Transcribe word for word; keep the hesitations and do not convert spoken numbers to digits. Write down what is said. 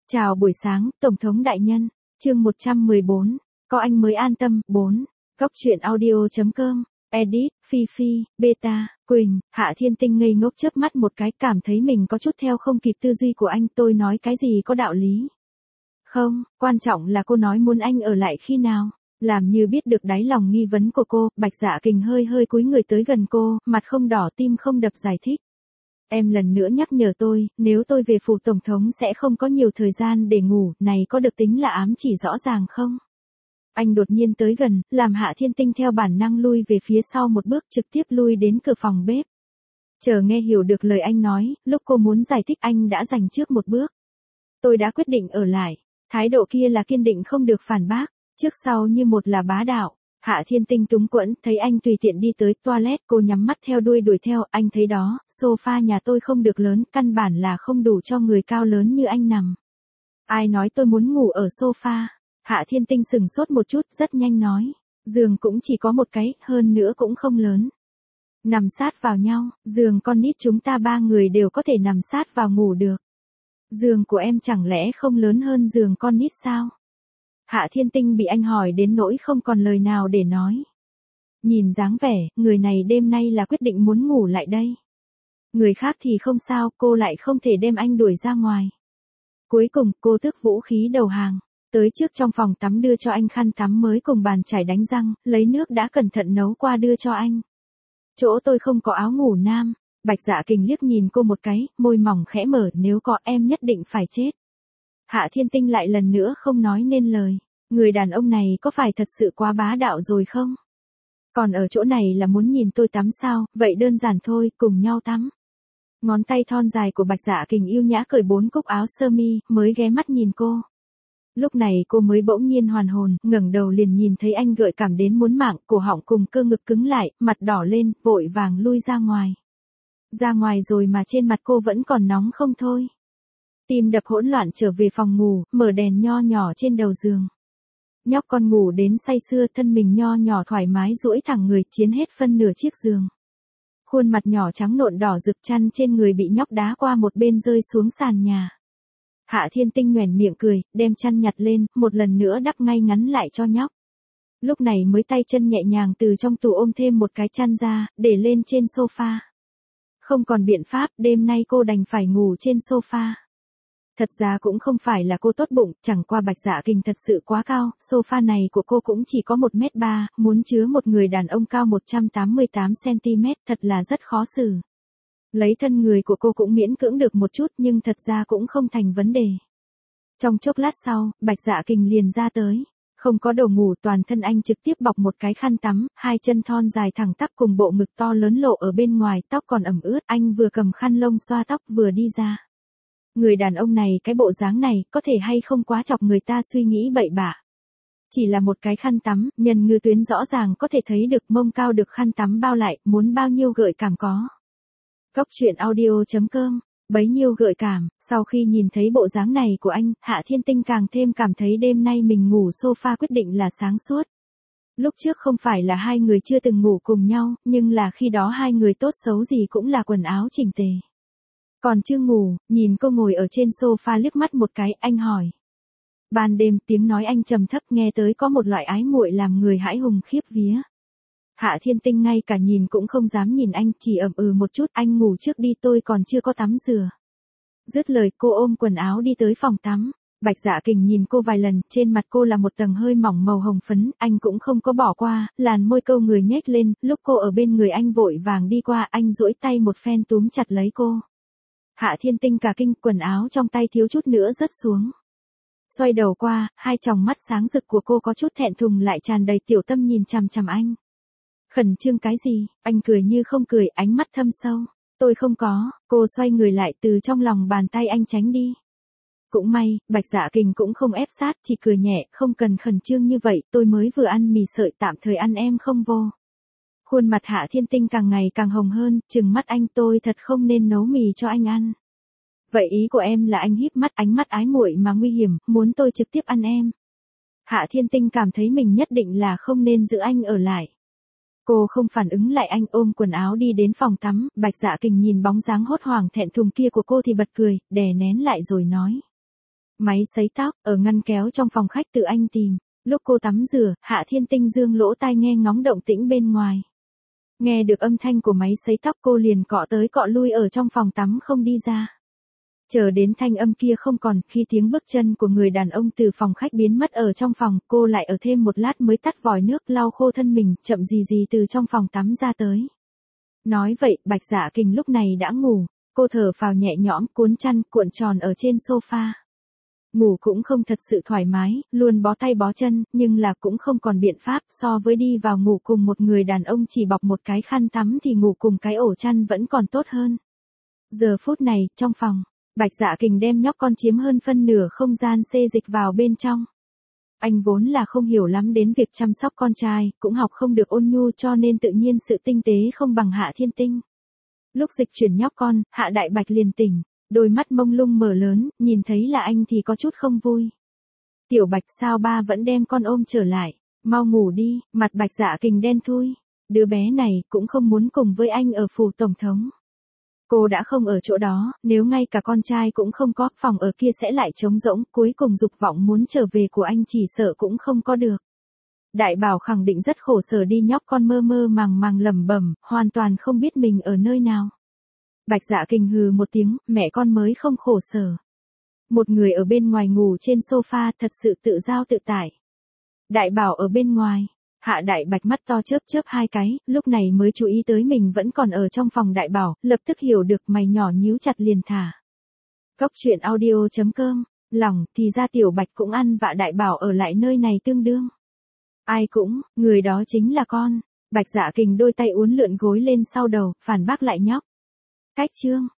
Chào buổi sáng, Tổng thống đại nhân. Chương một trăm mười bốn. Có anh mới an tâm. bốn. Góc truyện audio chấm com. Edit, Phi Phi, Beta, Quỳnh, Hạ Thiên Tinh ngây ngốc chớp mắt một cái, cảm thấy mình có chút theo không kịp tư duy của anh. Tôi nói cái gì có đạo lý. Không, quan trọng là cô nói muốn anh ở lại khi nào. Làm như biết được đáy lòng nghi vấn của cô, Bạch Dạ Kình hơi hơi cúi người tới gần cô, mặt không đỏ tim không đập giải thích. Em lần nữa nhắc nhở tôi, nếu tôi về phủ tổng thống sẽ không có nhiều thời gian để ngủ, này có được tính là ám chỉ rõ ràng không? Anh đột nhiên tới gần, làm Hạ Thiên Tinh theo bản năng lui về phía sau một bước, trực tiếp lui đến cửa phòng bếp. Chờ nghe hiểu được lời anh nói, lúc cô muốn giải thích anh đã giành trước một bước. Tôi đã quyết định ở lại, thái độ kia là kiên định không được phản bác, trước sau như một là bá đạo. Hạ Thiên Tinh túng quẫn, thấy anh tùy tiện đi tới toilet, cô nhắm mắt theo đuôi đuổi theo, anh thấy đó, sofa nhà tôi không được lớn, căn bản là không đủ cho người cao lớn như anh nằm. Ai nói tôi muốn ngủ ở sofa? Hạ Thiên Tinh sừng sốt một chút, rất nhanh nói, giường cũng chỉ có một cái, hơn nữa cũng không lớn. Nằm sát vào nhau, giường con nít chúng ta ba người đều có thể nằm sát vào ngủ được. Giường của em chẳng lẽ không lớn hơn giường con nít sao? Hạ Thiên Tinh bị anh hỏi đến nỗi không còn lời nào để nói. Nhìn dáng vẻ, người này đêm nay là quyết định muốn ngủ lại đây. Người khác thì không sao, cô lại không thể đem anh đuổi ra ngoài. Cuối cùng, cô tước vũ khí đầu hàng, tới trước trong phòng tắm đưa cho anh khăn tắm mới cùng bàn chải đánh răng, lấy nước đã cẩn thận nấu qua đưa cho anh. Chỗ tôi không có áo ngủ nam. Bạch Dạ Kình liếc nhìn cô một cái, môi mỏng khẽ mở, nếu có em nhất định phải chết. Hạ Thiên Tinh lại lần nữa không nói nên lời. Người đàn ông này có phải thật sự quá bá đạo rồi không? Còn ở chỗ này là muốn nhìn tôi tắm sao, vậy đơn giản thôi, cùng nhau tắm. Ngón tay thon dài của Bạch Dạ Kình yêu nhã cởi bốn cúc áo sơ mi, mới ghé mắt nhìn cô. Lúc này cô mới bỗng nhiên hoàn hồn, ngẩng đầu liền nhìn thấy anh gợi cảm đến muốn mạng, cổ họng cùng cơ ngực cứng lại, mặt đỏ lên, vội vàng lui ra ngoài. Ra ngoài rồi mà trên mặt cô vẫn còn nóng không thôi. Tim đập hỗn loạn trở về phòng ngủ, mở đèn nho nhỏ trên đầu giường. Nhóc con ngủ đến say sưa, thân mình nho nhỏ thoải mái duỗi thẳng người, chiếm hết phân nửa chiếc giường. Khuôn mặt nhỏ trắng nộn đỏ rực, chăn trên người bị nhóc đá qua một bên rơi xuống sàn nhà. Hạ Thiên Tinh nhoẻn miệng cười, đem chăn nhặt lên, một lần nữa đắp ngay ngắn lại cho nhóc. Lúc này mới tay chân nhẹ nhàng từ trong tủ ôm thêm một cái chăn ra, để lên trên sofa. Không còn biện pháp, đêm nay cô đành phải ngủ trên sofa. Thật ra cũng không phải là cô tốt bụng, chẳng qua Bạch Dạ Kình thật sự quá cao, sofa này của cô cũng chỉ có một mét ba, muốn chứa một người đàn ông cao một trăm tám mươi tám xăng-ti-mét thật là rất khó xử. Lấy thân người của cô cũng miễn cưỡng được một chút nhưng thật ra cũng không thành vấn đề. Trong chốc lát sau, Bạch Dạ Kình liền ra tới. Không có đồ ngủ, toàn thân anh trực tiếp bọc một cái khăn tắm, hai chân thon dài thẳng tắp cùng bộ ngực to lớn lộ ở bên ngoài, tóc còn ẩm ướt, anh vừa cầm khăn lông xoa tóc vừa đi ra. Người đàn ông này, cái bộ dáng này, có thể hay không quá chọc người ta suy nghĩ bậy bạ. Chỉ là một cái khăn tắm, nhân ngư tuyến rõ ràng có thể thấy được mông cao được khăn tắm bao lại, muốn bao nhiêu gợi cảm có. Góc truyện audio chấm com, bấy nhiêu gợi cảm, sau khi nhìn thấy bộ dáng này của anh, Hạ Thiên Tinh càng thêm cảm thấy đêm nay mình ngủ sofa quyết định là sáng suốt. Lúc trước không phải là hai người chưa từng ngủ cùng nhau, nhưng là khi đó hai người tốt xấu gì cũng là quần áo chỉnh tề. Còn chưa ngủ, nhìn cô ngồi ở trên sofa liếc mắt một cái, anh hỏi. Ban đêm tiếng nói anh trầm thấp nghe tới có một loại ái muội làm người hãi hùng khiếp vía. Hạ Thiên Tinh ngay cả nhìn cũng không dám nhìn anh, chỉ ậm ừ một chút, anh ngủ trước đi, tôi còn chưa có tắm rửa. Dứt lời cô ôm quần áo đi tới phòng tắm. Bạch Dạ Kình nhìn cô vài lần, trên mặt cô là một tầng hơi mỏng màu hồng phấn, anh cũng không có bỏ qua, làn môi câu người nhếch lên, lúc cô ở bên người anh vội vàng đi qua, anh duỗi tay một phen túm chặt lấy cô. Hạ Thiên Tinh cả kinh, quần áo trong tay thiếu chút nữa rớt xuống. Xoay đầu qua, hai tròng mắt sáng rực của cô có chút thẹn thùng lại tràn đầy tiểu tâm nhìn chằm chằm anh. Khẩn trương cái gì? Anh cười như không cười, ánh mắt thâm sâu. Tôi không có. Cô xoay người lại, từ trong lòng bàn tay anh tránh đi. Cũng may, Bạch Dạ Kình cũng không ép sát, chỉ cười nhẹ, không cần khẩn trương như vậy, tôi mới vừa ăn mì sợi, tạm thời ăn em không vô. Khuôn mặt Hạ Thiên Tinh càng ngày càng hồng hơn, trừng mắt anh, tôi thật không nên nấu mì cho anh ăn. Vậy ý của em là anh híp mắt, ánh mắt ái muội mà nguy hiểm, muốn tôi trực tiếp ăn em. Hạ Thiên Tinh cảm thấy mình nhất định là không nên giữ anh ở lại. Cô không phản ứng lại anh, ôm quần áo đi đến phòng tắm, Bạch Dạ Kình nhìn bóng dáng hốt hoảng thẹn thùng kia của cô thì bật cười, đè nén lại rồi nói. Máy sấy tóc, ở ngăn kéo trong phòng khách tự anh tìm. Lúc cô tắm rửa, Hạ Thiên Tinh dương lỗ tai nghe ngóng động tĩnh bên ngoài. Nghe được âm thanh của máy sấy tóc cô liền cọ tới cọ lui ở trong phòng tắm không đi ra. Chờ đến thanh âm kia không còn, khi tiếng bước chân của người đàn ông từ phòng khách biến mất ở trong phòng, cô lại ở thêm một lát mới tắt vòi nước lau khô thân mình, chậm gì gì từ trong phòng tắm ra tới. Nói vậy, Bạch Dạ Kình lúc này đã ngủ, cô thở phào nhẹ nhõm, cuốn chăn, cuộn tròn ở trên sofa. Ngủ cũng không thật sự thoải mái, luôn bó tay bó chân, nhưng là cũng không còn biện pháp, so với đi vào ngủ cùng một người đàn ông chỉ bọc một cái khăn tắm thì ngủ cùng cái ổ chăn vẫn còn tốt hơn. Giờ phút này, trong phòng, Bạch Dạ Kình đem nhóc con chiếm hơn phân nửa không gian xê dịch vào bên trong. Anh vốn là không hiểu lắm đến việc chăm sóc con trai, cũng học không được ôn nhu cho nên tự nhiên sự tinh tế không bằng Hạ Thiên Tinh. Lúc dịch chuyển nhóc con, Hạ Đại Bạch liền tỉnh, đôi mắt mông lung mở lớn, nhìn thấy là anh thì có chút không vui. Tiểu Bạch sao ba vẫn đem con ôm trở lại, mau ngủ đi, mặt Bạch Dạ Kình đen thui. Đứa bé này cũng không muốn cùng với anh ở phủ tổng thống. Cô đã không ở chỗ đó, nếu ngay cả con trai cũng không có, phòng ở kia sẽ lại trống rỗng, cuối cùng dục vọng muốn trở về của anh chỉ sợ cũng không có được. Đại Bảo khẳng định rất khổ sở đi, nhóc con mơ mơ màng màng lẩm bẩm, hoàn toàn không biết mình ở nơi nào. Bạch Dạ Kình hừ một tiếng, mẹ con mới không khổ sở. Một người ở bên ngoài ngủ trên sofa thật sự tự giao tự tại. Đại Bảo ở bên ngoài. Hạ Đại Bạch mắt to chớp chớp hai cái, lúc này mới chú ý tới mình vẫn còn ở trong phòng Đại Bảo, lập tức hiểu được, mày nhỏ nhíu chặt liền thả. Góc truyện audio chấm com, lòng, thì ra Tiểu Bạch cũng ăn vạ Đại Bảo ở lại nơi này tương đương. Ai cũng, người đó chính là con. Bạch Dạ Kình đôi tay uốn lượn gối lên sau đầu, phản bác lại nhóc. Cách chương.